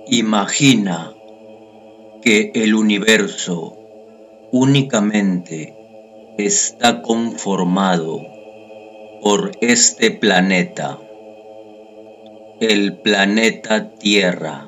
Imagina que el universo únicamente está conformado por este planeta, el planeta Tierra.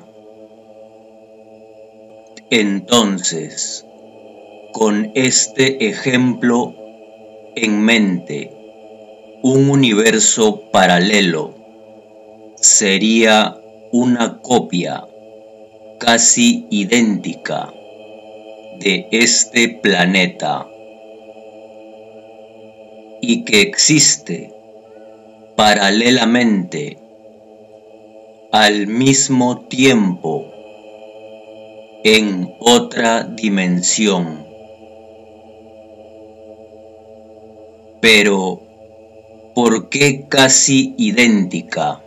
Entonces, con este ejemplo en mente, un universo paralelo sería una copia casi idéntica de este planeta y que existe paralelamente al mismo tiempo en otra dimensión. Pero, ¿por qué casi idéntica?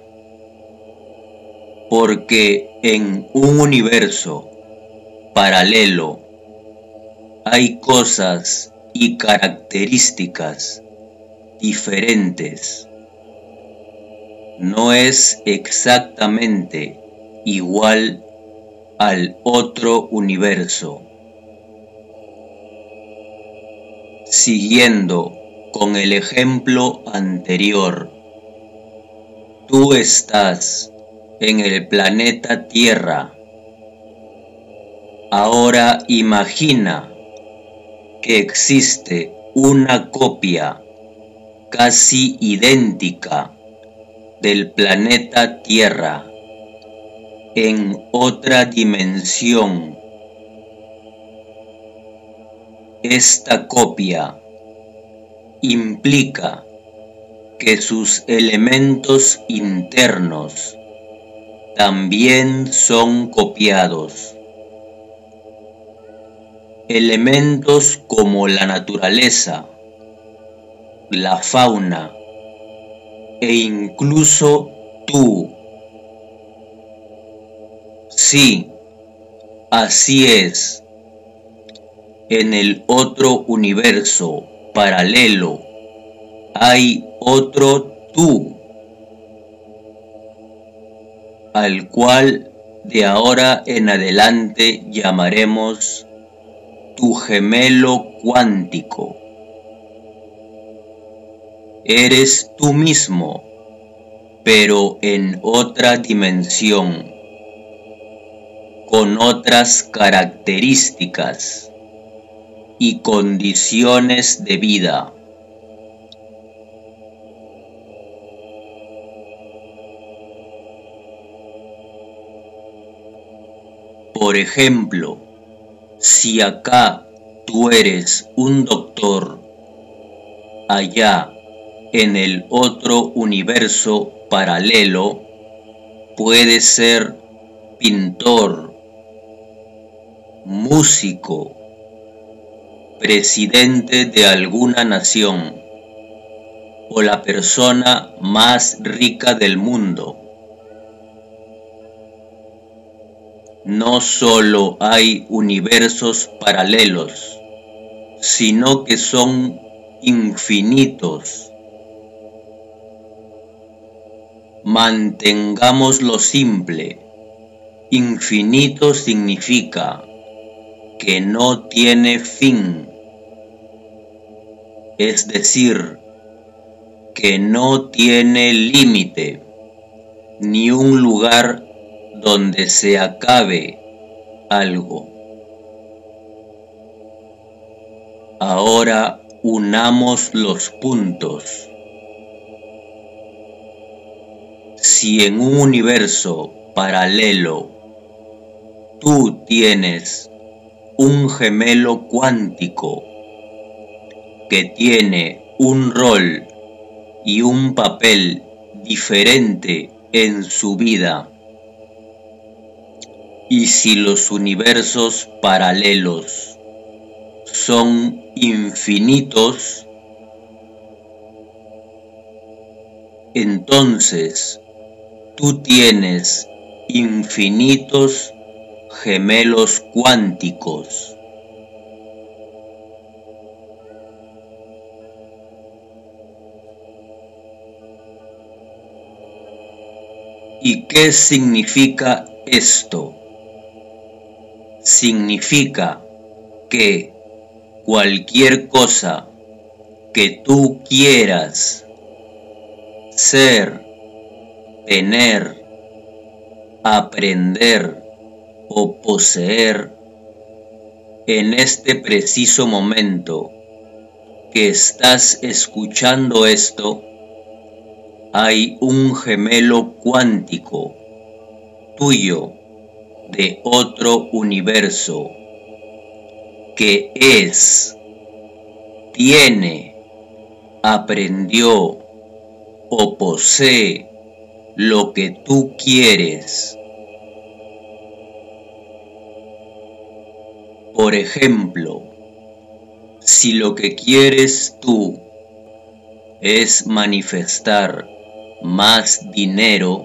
Porque en un universo paralelo hay cosas y características diferentes. No es exactamente igual al otro universo. Siguiendo con el ejemplo anterior, tú estás en el planeta Tierra. Ahora imagina que existe una copia casi idéntica del planeta Tierra en otra dimensión. Esta copia implica que sus elementos internos también son copiados. Elementos como la naturaleza, la fauna e incluso tú. Sí, así es. En el otro universo paralelo hay otro tú, al cual de ahora en adelante llamaremos tu gemelo cuántico. Eres tú mismo, pero en otra dimensión, con otras características y condiciones de vida. Por ejemplo, si acá tú eres un doctor, allá en el otro universo paralelo puedes ser pintor, músico, presidente de alguna nación o la persona más rica del mundo. No solo hay universos paralelos, sino que son infinitos. Mantengámoslo simple. Infinito significa que no tiene fin, es decir, que no tiene límite, ni un lugar donde se acabe algo. Ahora unamos los puntos. Si en un universo paralelo tú tienes un gemelo cuántico que tiene un rol y un papel diferente en su vida, y si los universos paralelos son infinitos, entonces tú tienes infinitos gemelos cuánticos. ¿Y qué significa esto? significa que cualquier cosa que tú quieras ser, tener, aprender o poseer, en este preciso momento que estás escuchando esto, hay un gemelo cuántico tuyo de otro universo que es, tiene, aprendió o posee lo que tú quieres. Por ejemplo, si lo que quieres tú es manifestar más dinero,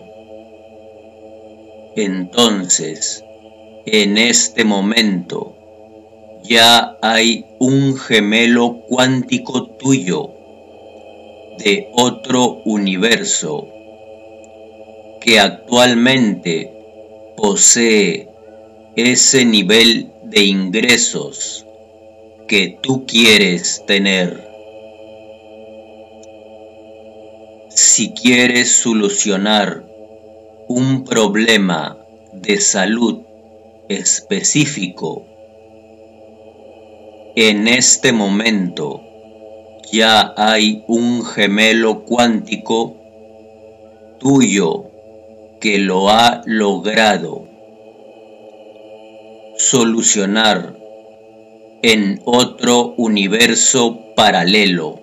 entonces, en este momento, ya hay un gemelo cuántico tuyo de otro universo que actualmente posee ese nivel de ingresos que tú quieres tener. Si quieres solucionar un problema de salud específico, en este momento ya hay un gemelo cuántico tuyo que lo ha logrado solucionar en otro universo paralelo.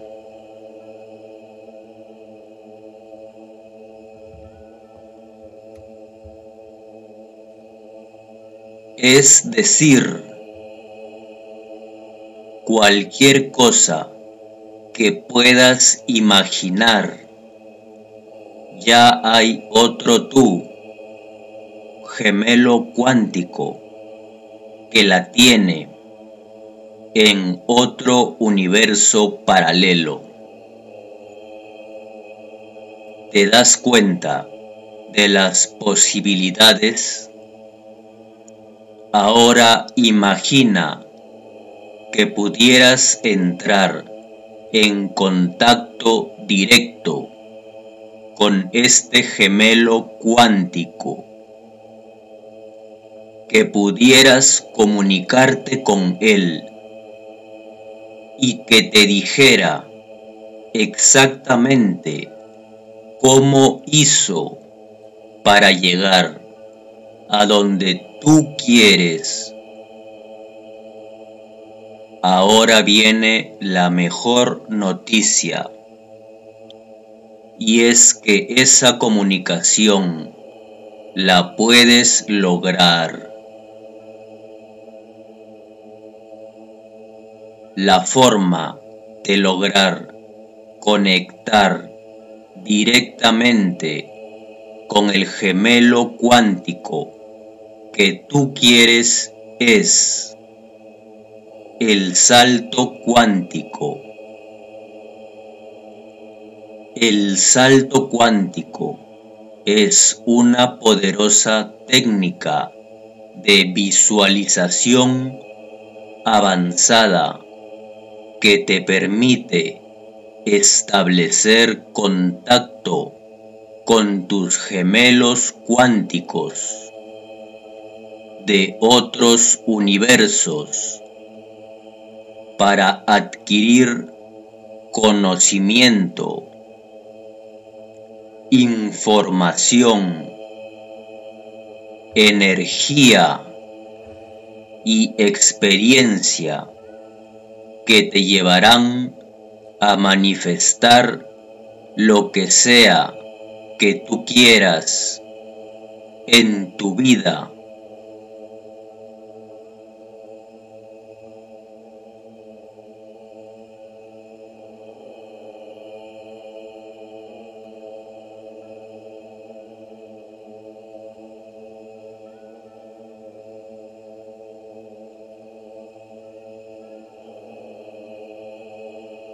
Es decir, cualquier cosa que puedas imaginar, ya hay otro tú, gemelo cuántico, que la tiene en otro universo paralelo. ¿Te das cuenta de las posibilidades? Ahora imagina que pudieras entrar en contacto directo con este gemelo cuántico, que pudieras comunicarte con él y que te dijera exactamente cómo hizo para llegar a donde tú quieres. Ahora viene la mejor noticia, y es que esa comunicación la puedes lograr. La forma de lograr conectar directamente con el gemelo cuántico que tú quieres es el salto cuántico. El salto cuántico es una poderosa técnica de visualización avanzada que te permite establecer contacto con tus gemelos cuánticos de otros universos para adquirir conocimiento, información, energía y experiencia que te llevarán a manifestar lo que sea que tú quieras en tu vida